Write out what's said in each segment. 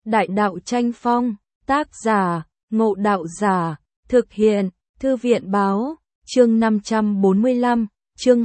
Đại đạo tranh phong, tác giả, Ngộ Đạo Giả, thực hiện, Thư viện báo, chương 545, chương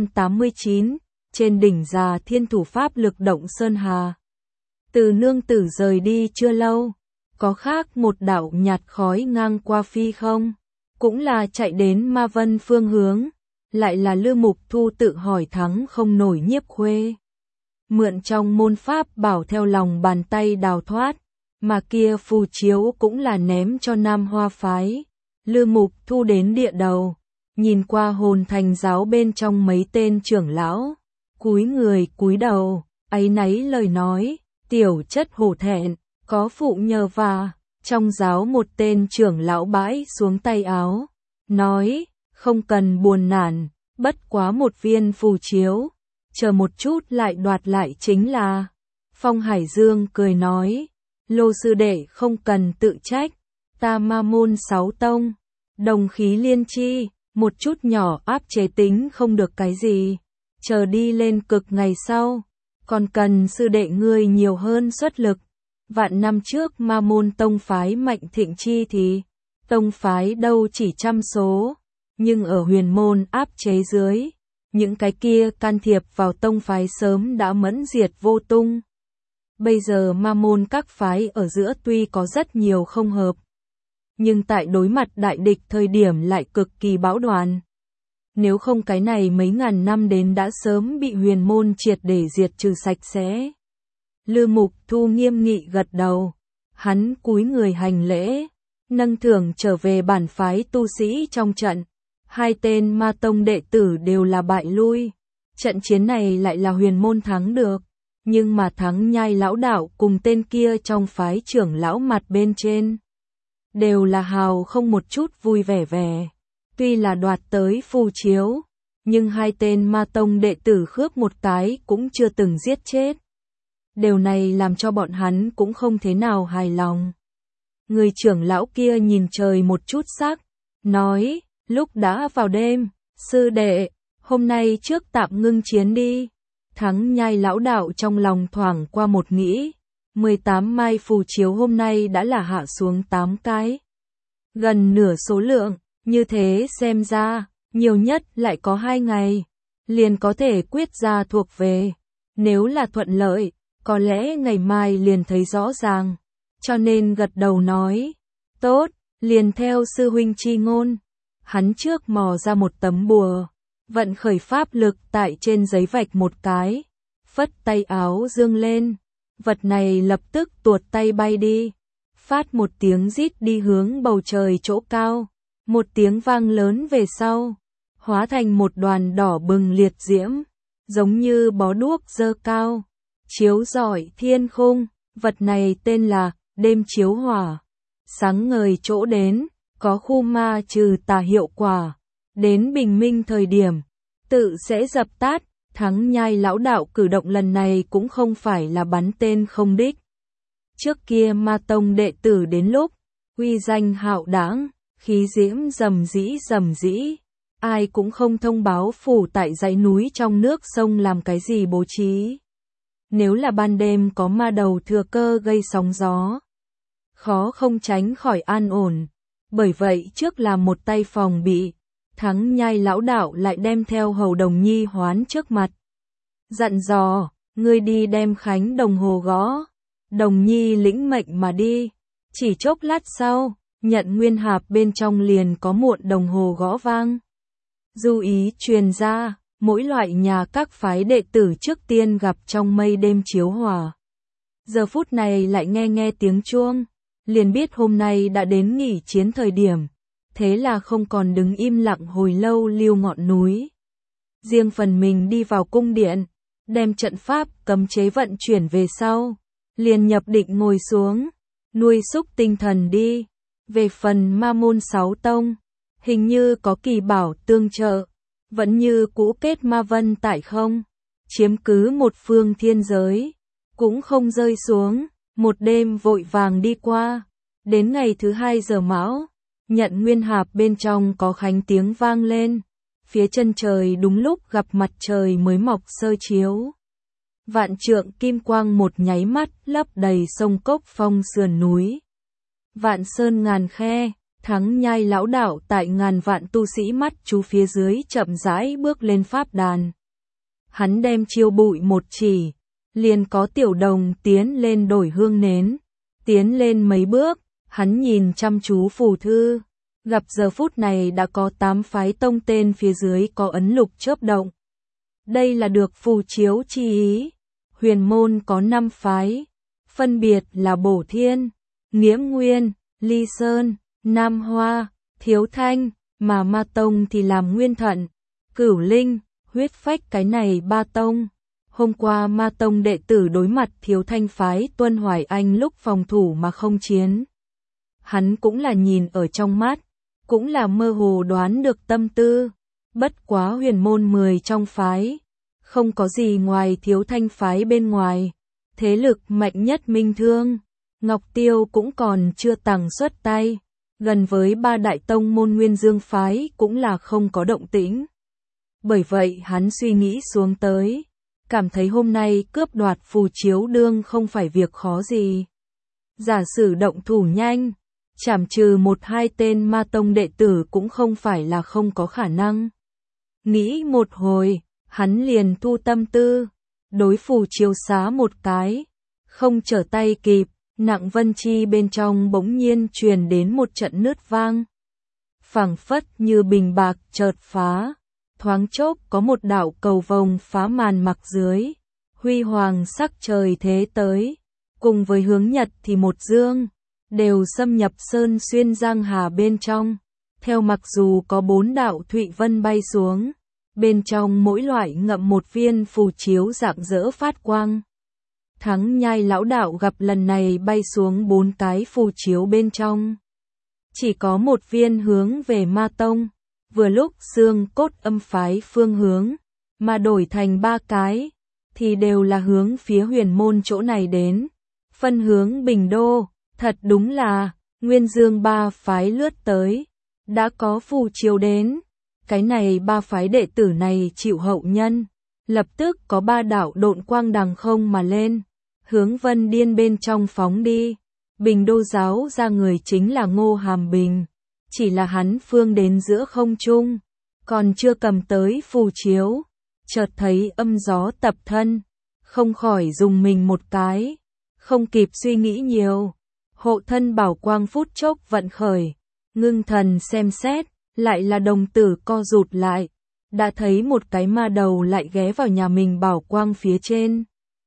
289, trên đỉnh già thiên thủ pháp lực động Sơn Hà. Từ nương tử rời đi chưa lâu, có khác một đạo nhạt khói ngang qua phi không, cũng là chạy đến Ma Vân phương hướng, lại là Lư Mục Thu tự hỏi thắng không nổi Nhiếp Khuê. Mượn trong môn pháp bảo theo lòng bàn tay đào thoát, mà kia phù chiếu cũng là ném cho Nam Hoa phái. Lư Mục Thu đến địa đầu, nhìn qua hồn thành giáo bên trong mấy tên trưởng lão, cúi người cúi đầu, áy náy lời nói, tiểu chất hổ thẹn, có phụ nhờ và, trong giáo một tên trưởng lão bãi xuống tay áo, nói, không cần buồn nản, bất quá một viên phù chiếu, chờ một chút lại đoạt lại chính là. Phong Hải Dương cười nói, Lô sư đệ không cần tự trách, ta Ma môn 6 tông, đồng khí liên chi, một chút nhỏ áp chế tính không được cái gì, chờ đi lên cực ngày sau, còn cần sư đệ ngươi nhiều hơn xuất lực. Vạn năm trước Ma môn tông phái mạnh thịnh chi thì, tông phái đâu chỉ trăm số, nhưng ở huyền môn áp chế dưới, những cái kia can thiệp vào tông phái sớm đã mẫn diệt vô tung. Bây giờ Ma môn các phái ở giữa tuy có rất nhiều không hợp, nhưng tại đối mặt đại địch thời điểm lại cực kỳ bão đoàn. Nếu không cái này mấy ngàn năm đến đã sớm bị huyền môn triệt để diệt trừ sạch sẽ. Lư Mục Thu nghiêm nghị gật đầu, hắn cúi người hành lễ, nâng thưởng trở về bản phái tu sĩ trong trận. Hai tên Ma tông đệ tử đều là bại lui, trận chiến này lại là huyền môn thắng được, nhưng mà thắng Nhai lão đạo cùng tên kia trong phái trưởng lão mặt bên trên. Đều là hào không một chút vui vẻ vẻ, tuy là đoạt tới phù chiếu, nhưng hai tên Ma tông đệ tử khước một cái cũng chưa từng giết chết. Điều này làm cho bọn hắn cũng không thế nào hài lòng. Người trưởng lão kia nhìn trời một chút sắc, nói, lúc đã vào đêm, sư đệ, hôm nay trước tạm ngưng chiến đi. Thắng Nhai lão đạo trong lòng thoảng qua một nghĩ, 18 mai phù chiếu hôm nay đã là hạ xuống 8 cái. Gần nửa số lượng, như thế xem ra, nhiều nhất lại có 2 ngày, liền có thể quyết ra thuộc về. Nếu là thuận lợi, có lẽ ngày mai liền thấy rõ ràng, cho nên gật đầu nói, tốt, liền theo sư huynh chi ngôn. Hắn trước mò ra một tấm bùa, vận khởi pháp lực tại trên giấy vạch một cái, phất tay áo dương lên, vật này lập tức tuột tay bay đi, phát một tiếng rít đi hướng bầu trời chỗ cao, một tiếng vang lớn về sau, hóa thành một đoàn đỏ bừng liệt diễm, giống như bó đuốc dơ cao, chiếu rọi thiên khung, vật này tên là đêm chiếu hỏa, sáng ngời chỗ đến. Có khu ma trừ tà hiệu quả, đến bình minh thời điểm, tự sẽ dập tắt. Thắng Nhai lão đạo cử động lần này cũng không phải là bắn tên không đích. Trước kia Ma tông đệ tử đến lúc, uy danh hạo đãng, khí diễm rầm rĩ, ai cũng không thông báo phủ tại dãy núi trong nước sông làm cái gì bố trí. Nếu là ban đêm có ma đầu thừa cơ gây sóng gió, khó không tránh khỏi an ổn. Bởi vậy trước là một tay phòng bị, Thắng Nhai lão đạo lại đem theo hầu Đồng Nhi hoán trước mặt. Dặn dò, ngươi đi đem khánh đồng hồ gõ. Đồng Nhi lĩnh mệnh mà đi. Chỉ chốc lát sau, nhận nguyên hạp bên trong liền có muộn đồng hồ gõ vang. Du ý truyền ra, mỗi loại nhà các phái đệ tử trước tiên gặp trong mây đêm chiếu hỏa. Giờ phút này lại nghe tiếng chuông. Liền biết hôm nay đã đến nghỉ chiến thời điểm, thế là không còn đứng im lặng hồi lâu lưu ngọn núi. Riêng phần mình đi vào cung điện, đem trận pháp cấm chế vận chuyển về sau, liền nhập định ngồi xuống, nuôi xúc tinh thần đi. Về phần Ma môn 6 tông, hình như có kỳ bảo tương trợ, vẫn như cũ kết Ma Vân tại không, chiếm cứ một phương thiên giới, cũng không rơi xuống. Một đêm vội vàng đi qua, đến ngày thứ 2 giờ mão, nhận nguyên hạp bên trong có khánh tiếng vang lên, phía chân trời đúng lúc gặp mặt trời mới mọc sơ chiếu. Vạn trượng kim quang một nháy mắt lấp đầy sông cốc phong sườn núi. Vạn sơn ngàn khe, Thắng Nhai lão đạo tại ngàn vạn tu sĩ mắt chú phía dưới chậm rãi bước lên pháp đàn. Hắn đem chiêu bụi một chỉ, liền có tiểu đồng tiến lên đổi hương nến. Tiến lên mấy bước, hắn nhìn chăm chú phù thư. Gặp giờ phút này đã có 8 phái tông tên phía dưới có ấn lục chớp động. Đây là được phù chiếu chi ý. Huyền môn có 5 phái, phân biệt là Bổ Thiên, Nghĩa Nguyên, Ly Sơn, Nam Hoa, Thiếu Thanh, mà Ma Tông thì làm Nguyên Thận, Cửu Linh, Huyết Phách cái này 3 tông. Hôm qua Ma Tông đệ tử đối mặt Thiếu Thanh phái Tuân Hoài Anh lúc phòng thủ mà không chiến. Hắn cũng là nhìn ở trong mắt, cũng là mơ hồ đoán được tâm tư. Bất quá huyền môn 10 trong phái, không có gì ngoài Thiếu Thanh phái bên ngoài. Thế lực mạnh nhất Minh Thương, Ngọc Tiêu cũng còn chưa tàng xuất tay. Gần với 3 đại tông môn Nguyên Dương phái cũng là không có động tĩnh. Bởi vậy hắn suy nghĩ xuống tới, cảm thấy hôm nay cướp đoạt phù chiếu đương không phải việc khó gì. Giả sử động thủ nhanh, trảm trừ 1-2 tên Ma Tông đệ tử cũng không phải là không có khả năng. Nghĩ một hồi, hắn liền thu tâm tư, đối phù chiếu xá một cái, không trở tay kịp, nặng vân chi bên trong bỗng nhiên truyền đến một trận nứt vang. Phảng phất như bình bạc chợt phá, thoáng chốc có một đạo cầu vồng phá màn mặc dưới, huy hoàng sắc trời thế tới, cùng với hướng nhật thì một dương, đều xâm nhập sơn xuyên giang hà bên trong. Theo mặc dù có 4 đạo thụy vân bay xuống, bên trong mỗi loại ngậm một viên phù chiếu rạng rỡ phát quang. Thắng Nhai lão đạo gặp lần này bay xuống 4 cái phù chiếu bên trong. Chỉ có một viên hướng về Ma Tông, vừa lúc xương cốt âm phái phương hướng, mà đổi thành 3 cái, thì đều là hướng phía huyền môn chỗ này đến. Phân hướng Bình Đô, thật đúng là, Nguyên Dương 3 phái lướt tới, đã có phù chiếu đến. Cái này 3 phái đệ tử này chịu hậu nhân, lập tức có 3 đạo độn quang đằng không mà lên, hướng Vân Điên bên trong phóng đi. Bình Đô giáo ra người chính là Ngô Hàm Bình, chỉ là hắn phương đến giữa không trung, còn chưa cầm tới phù chiếu, chợt thấy âm gió tập thân, không khỏi dùng mình một cái, không kịp suy nghĩ nhiều, hộ thân bảo quang phút chốc vận khởi, ngưng thần xem xét, lại là đồng tử co rụt lại, đã thấy một cái ma đầu lại ghé vào nhà mình bảo quang phía trên.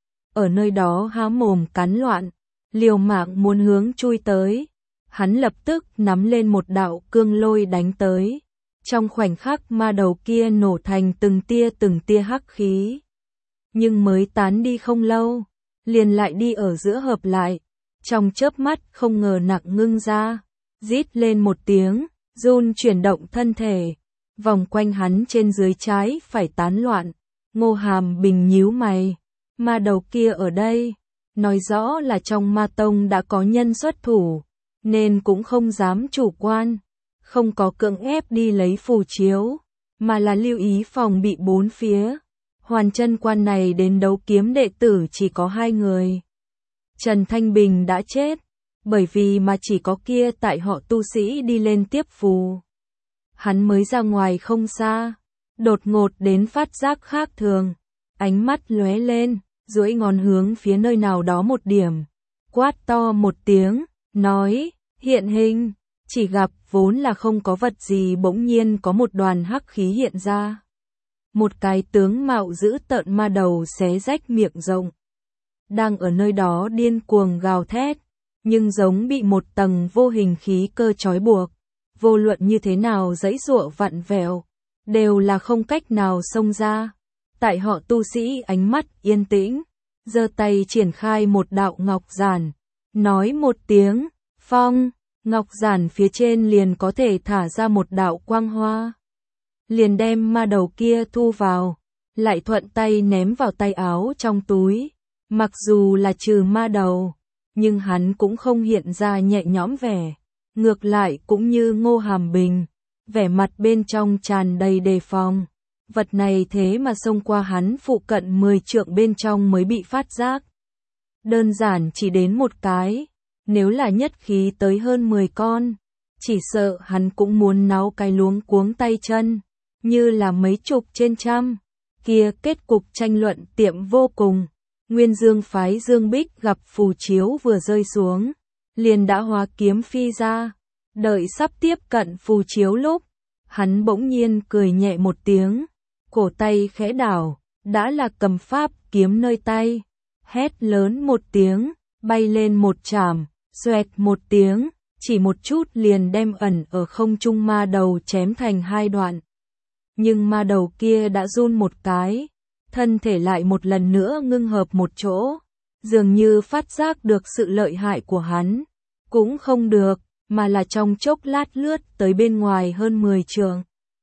Ở nơi đó há mồm cắn loạn, liều mạng muốn hướng chui tới, hắn lập tức nắm lên một đạo cương lôi đánh tới. Trong khoảnh khắc ma đầu kia nổ thành từng tia hắc khí. Nhưng mới tán đi không lâu, liền lại đi ở giữa hợp lại, trong chớp mắt không ngờ nặng ngưng ra, rít lên một tiếng, run chuyển động thân thể, vòng quanh hắn trên dưới trái phải tán loạn. Ngô Hàm Bình nhíu mày, ma đầu kia ở đây, nói rõ là trong Ma Tông đã có nhân xuất thủ, nên cũng không dám chủ quan, không có cưỡng ép đi lấy phù chiếu, mà là lưu ý phòng bị 4 phía. Hoàn chân quan này đến đấu kiếm đệ tử chỉ có 2 người. Trần Thanh Bình đã chết, bởi vì mà chỉ có kia tại họ tu sĩ đi lên tiếp phù. Hắn mới ra ngoài không xa, đột ngột đến phát giác khác thường, ánh mắt lóe lên, duỗi ngón hướng phía nơi nào đó một điểm, quát to một tiếng, nói, hiện hình, chỉ gặp vốn là không có vật gì bỗng nhiên có một đoàn hắc khí hiện ra. Một cái tướng mạo dữ tợn ma đầu xé rách miệng rộng, đang ở nơi đó điên cuồng gào thét, nhưng giống bị một tầng vô hình khí cơ trói buộc, vô luận như thế nào giãy giụa vặn vẹo, đều là không cách nào xông ra. Tại họ tu sĩ ánh mắt yên tĩnh, giơ tay triển khai một đạo ngọc giản, nói một tiếng, phong, ngọc giản phía trên liền có thể thả ra một đạo quang hoa. Liền đem ma đầu kia thu vào, lại thuận tay ném vào tay áo trong túi. Mặc dù là trừ ma đầu, nhưng hắn cũng không hiện ra nhẹ nhõm vẻ, ngược lại cũng như Ngô Hàm Bình, vẻ mặt bên trong tràn đầy đề phòng. vật này thế mà xông qua hắn phụ cận 10 trượng bên trong mới bị phát giác. Đơn giản chỉ đến một cái, nếu là nhất khí tới hơn 10 con, chỉ sợ hắn cũng muốn náo cái luống cuống tay chân, như là mấy chục trên trăm. Kia kết cục tranh luận tiệm vô cùng. Nguyên Dương phái Dương Bích gặp phù chiếu vừa rơi xuống, liền đã hóa kiếm phi ra. Đợi sắp tiếp cận phù chiếu lúc, hắn bỗng nhiên cười nhẹ một tiếng, cổ tay khẽ đảo, đã là cầm pháp kiếm nơi tay, hét lớn một tiếng, bay lên một chảm, xoẹt một tiếng, chỉ một chút liền đem ẩn ở không trung ma đầu chém thành hai đoạn. Nhưng ma đầu kia đã run một cái, thân thể lại một lần nữa ngưng hợp một chỗ, dường như phát giác được sự lợi hại của hắn, cũng không được, mà là trong chốc lát lướt tới bên ngoài hơn 10 trượng.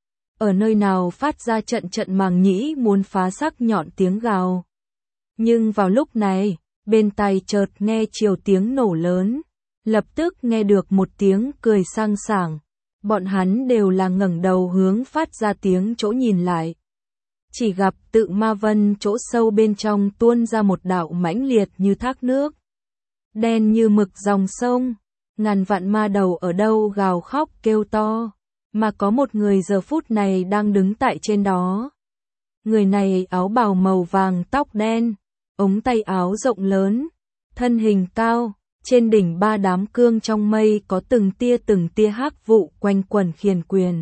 Ở nơi nào phát ra trận trận màng nhĩ muốn phá sắc nhọn tiếng gào. Nhưng vào lúc này, bên tai chợt nghe chiều tiếng nổ lớn, lập tức nghe được một tiếng cười sang sảng. Bọn hắn đều là ngẩng đầu hướng phát ra tiếng chỗ nhìn lại. Chỉ gặp tự ma vân chỗ sâu bên trong tuôn ra một đạo mãnh liệt như thác nước. Đen như mực dòng sông, ngàn vạn ma đầu ở đâu gào khóc kêu to, mà có một người giờ phút này đang đứng tại trên đó. Người này áo bào màu vàng tóc đen, ống tay áo rộng lớn, thân hình cao. Trên đỉnh ba đám cương trong mây có từng tia hắc vụ quanh quẩn khiên quyền.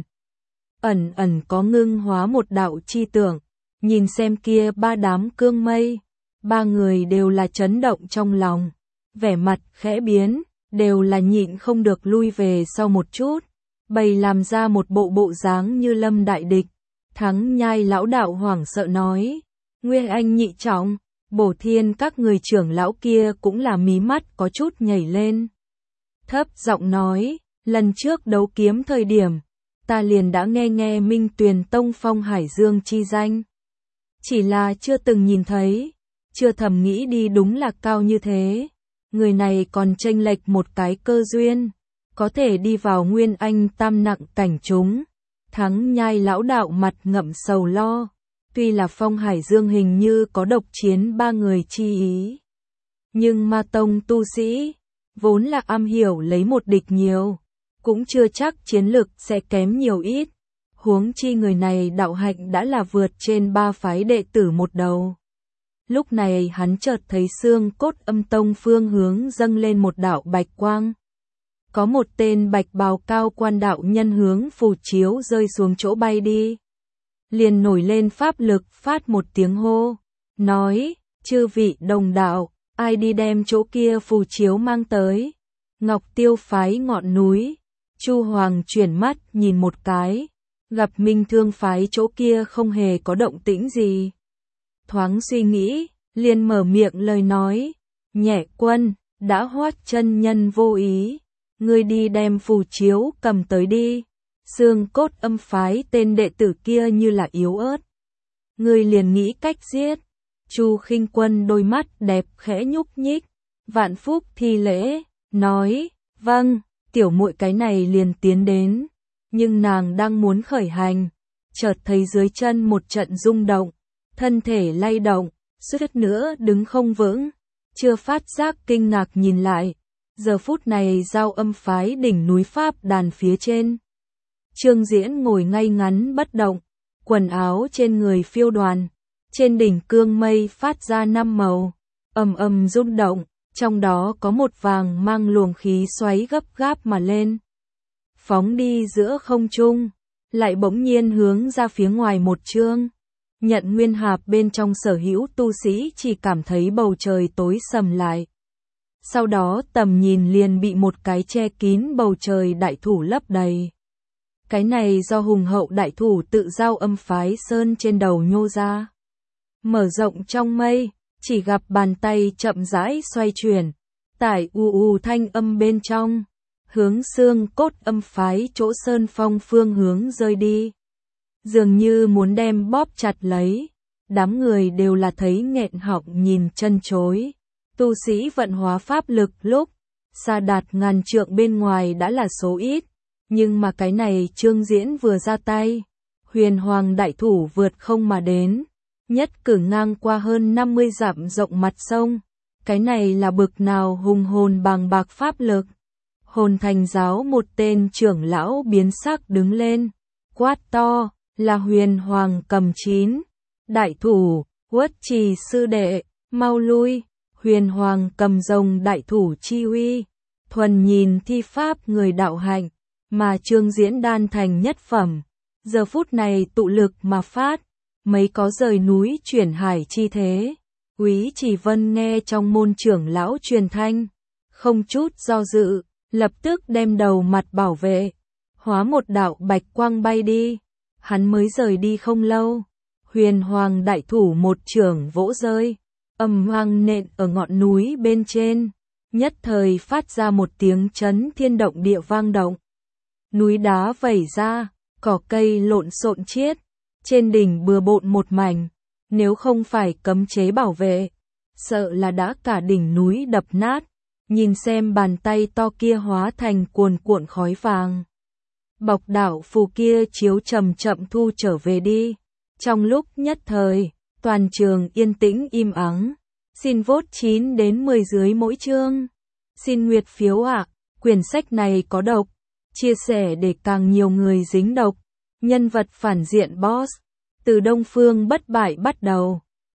Ẩn ẩn có ngưng hóa một đạo chi tưởng, nhìn xem kia ba đám cương mây, ba người đều là chấn động trong lòng, vẻ mặt khẽ biến, đều là nhịn không được lui về sau một chút, bày làm ra một bộ dáng như lâm đại địch. Thắng Nhai lão đạo hoảng sợ nói, Nguyên Anh nhị trọng. Bổ Thiên các người trưởng lão kia cũng là mí mắt có chút nhảy lên. Thấp giọng nói, lần trước đấu kiếm thời điểm, ta liền đã nghe Minh Tuyền Tông Phong Hải Dương chi danh. Chỉ là chưa từng nhìn thấy, chưa thầm nghĩ đi đúng là cao như thế. Người này còn chênh lệch một cái cơ duyên, có thể đi vào Nguyên Anh tam nặng cảnh chúng. Thắng Nhai lão đạo mặt ngậm sầu lo. Tuy là Phong Hải Dương hình như có độc chiến ba người chi ý, nhưng ma tông tu sĩ, vốn là am hiểu lấy một địch nhiều, cũng chưa chắc chiến lực sẽ kém nhiều ít. Huống chi người này đạo hạnh đã là vượt trên ba phái đệ tử một đầu. Lúc này hắn chợt thấy xương cốt âm tông phương hướng dâng lên một đạo bạch quang. Có một tên bạch bào cao quan đạo nhân hướng phù chiếu rơi xuống chỗ bay đi. Liền nổi lên pháp lực phát một tiếng hô, nói, chư vị đồng đạo, ai đi đem chỗ kia phù chiếu mang tới. Ngọc Tiêu phái ngọn núi, Chu Hoàng chuyển mắt nhìn một cái, gặp Minh Thương phái chỗ kia không hề có động tĩnh gì. Thoáng suy nghĩ, liền mở miệng lời nói, Nhẹ Quân, đã Hoát chân nhân vô ý, ngươi đi đem phù chiếu cầm tới đi. Xương cốt âm phái tên đệ tử kia như là yếu ớt. Ngươi liền nghĩ cách giết. Chu Khinh Quân đôi mắt đẹp khẽ nhúc nhích, vạn phúc thi lễ, nói, vâng, tiểu muội cái này liền tiến đến. Nhưng nàng đang muốn khởi hành, chợt thấy dưới chân một trận rung động, thân thể lay động, suýt nữa đứng không vững, chưa phát giác kinh ngạc nhìn lại. Giờ phút này giao âm phái đỉnh núi Pháp đàn phía trên. Trương Diễn ngồi ngay ngắn bất động, quần áo trên người phiêu đoàn, trên đỉnh cương mây phát ra năm màu, ầm rung động, trong đó có một vàng mang luồng khí xoáy gấp gáp mà lên. Phóng đi giữa không trung, lại bỗng nhiên hướng ra phía ngoài một chương. Nhận nguyên hạp bên trong sở hữu tu sĩ chỉ cảm thấy bầu trời tối sầm lại. Sau đó tầm nhìn liền bị một cái che kín bầu trời đại thủ lấp đầy. Cái này do hùng hậu đại thủ tự giao âm phái sơn trên đầu nhô ra. Mở rộng trong mây, chỉ gặp bàn tay chậm rãi xoay chuyển, tải thanh âm bên trong, hướng xương cốt âm phái chỗ sơn phong phương hướng rơi đi. Dường như muốn đem bóp chặt lấy, đám người đều là thấy nghẹn họng nhìn chân chối. Tu sĩ vận hóa pháp lực lúc, xa đạt ngàn trượng bên ngoài đã là số ít. Nhưng mà cái này Trương Diễn vừa ra tay, huyền hoàng đại thủ vượt không mà đến, nhất cử ngang qua hơn 50 dặm rộng mặt sông. Cái này là bực nào hùng hồn bàng bạc pháp lực. Hồn Thành giáo một tên trưởng lão biến sắc đứng lên, quát to, là huyền hoàng cầm 9. Đại thủ, Uất Trì sư đệ, mau lui. Huyền hoàng cầm rồng đại thủ chi uy, thuần nhìn thi pháp người đạo hạnh, mà Trương Diễn đan thành nhất phẩm. Giờ phút này tụ lực mà phát, mấy có rời núi chuyển hải chi thế. Úy Chỉ Vân nghe trong môn trưởng lão truyền thanh, không chút do dự, lập tức đem đầu mặt bảo vệ, hóa một đạo bạch quang bay đi. Hắn mới rời đi không lâu, huyền hoàng đại thủ một chưởng vỗ rơi, ầm vang nện ở ngọn núi bên trên, nhất thời phát ra một tiếng chấn thiên động địa vang động. Núi đá vẩy ra, cỏ cây lộn xộn chiết, trên đỉnh bừa bộn một mảnh, nếu không phải cấm chế bảo vệ, sợ là đã cả đỉnh núi đập nát. Nhìn xem bàn tay to kia hóa thành cuồn cuộn khói vàng. Bọc đảo phù kia chiếu chậm chậm thu trở về đi. Trong lúc nhất thời, toàn trường yên tĩnh im ắng. Xin vote 9 đến 10 dưới mỗi chương. Xin nguyệt phiếu ạ, quyển sách này có độc. Chia sẻ để càng nhiều người dính độc. Nhân vật phản diện boss. Từ Đông Phương bất bại bắt đầu.